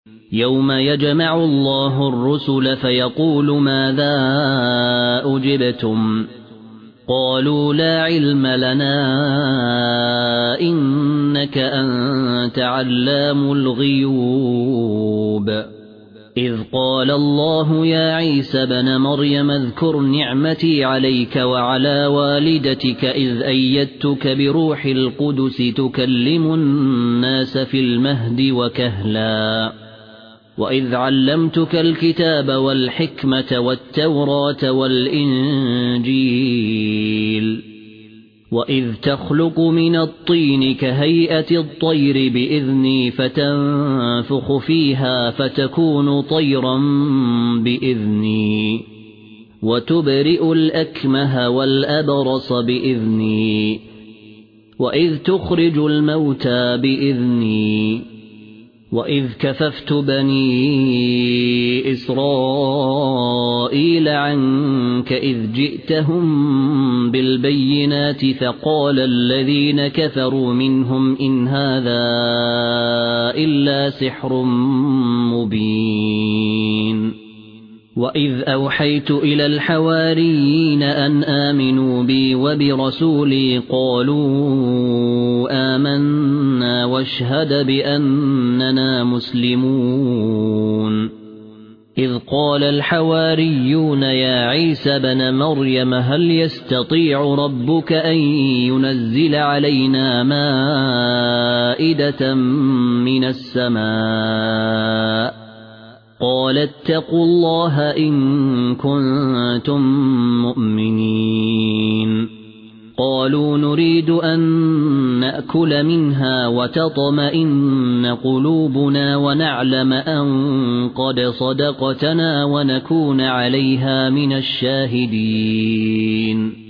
يوم يجمع الله الرسل فيقول ماذا أجبتم قالوا لا علم لنا إنك أنت علام الغيوب إذ قال الله يا عيسى ابن مريم اذكر نعمتي عليك وعلى والدتك إذ أيدتك بروح القدس تكلم الناس في المهد وكهلا وإذ علمتك الكتاب والحكمة والتوراة والإنجيل وإذ تخلق من الطين كهيئة الطير بإذني فتنفخ فيها فتكون طيرا بإذني وتبرئ الأكمه والأبرص بإذني وإذ تخرج الموتى بإذني وإذ كففت بني إسرائيل عنك إذ جئتهم بالبينات فقال الذين كفروا منهم إن هذا إلا سحر مبين وإذ أوحيت إلى الحواريين أن آمنوا بي وبرسولي قالوا آمنا واشهد بأننا مسلمون إذ قال الحواريون يا عيسى بن مريم هل يستطيع ربك أن ينزل علينا مائدة من السماء قال اتقوا الله إن كنتم مؤمنين قالوا نريد أن نأكل منها وتطمئن قلوبنا ونعلم أن قد صدقتنا ونكون عليها من الشاهدين